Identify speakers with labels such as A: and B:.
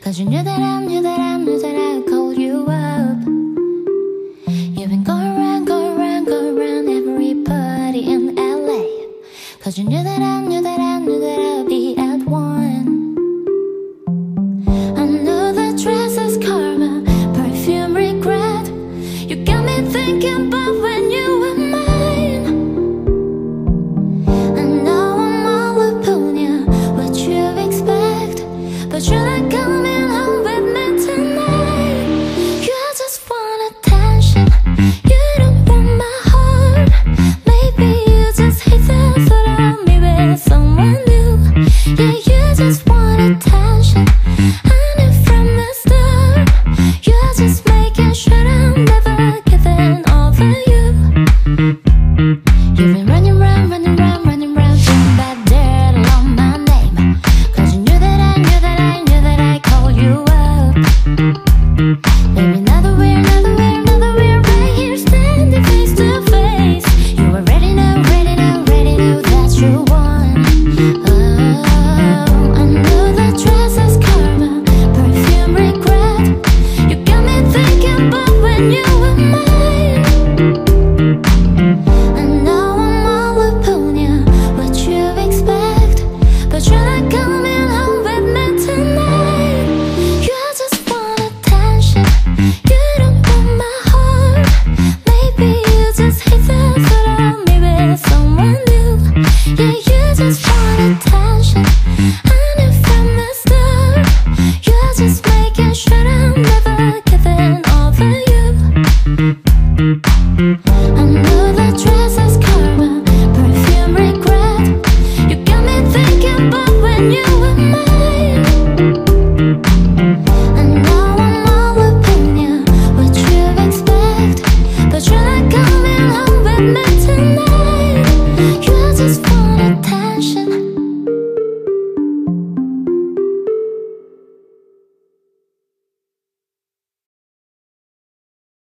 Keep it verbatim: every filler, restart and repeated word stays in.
A: Cause you knew that I knew that I knew that I called you up. You've been going around, going around, going around every party in L A. Cause you knew that I knew that I knew that I'd be at one. I know that dress is karma, perfume regret. You got me thinking about when you were mine. I know I'm all upon you, what you expect, but you're not coming home with me tonight. You just want attention, you don't want my heart. Maybe you just hate the thought of me with someone new. Yeah, you just want attention.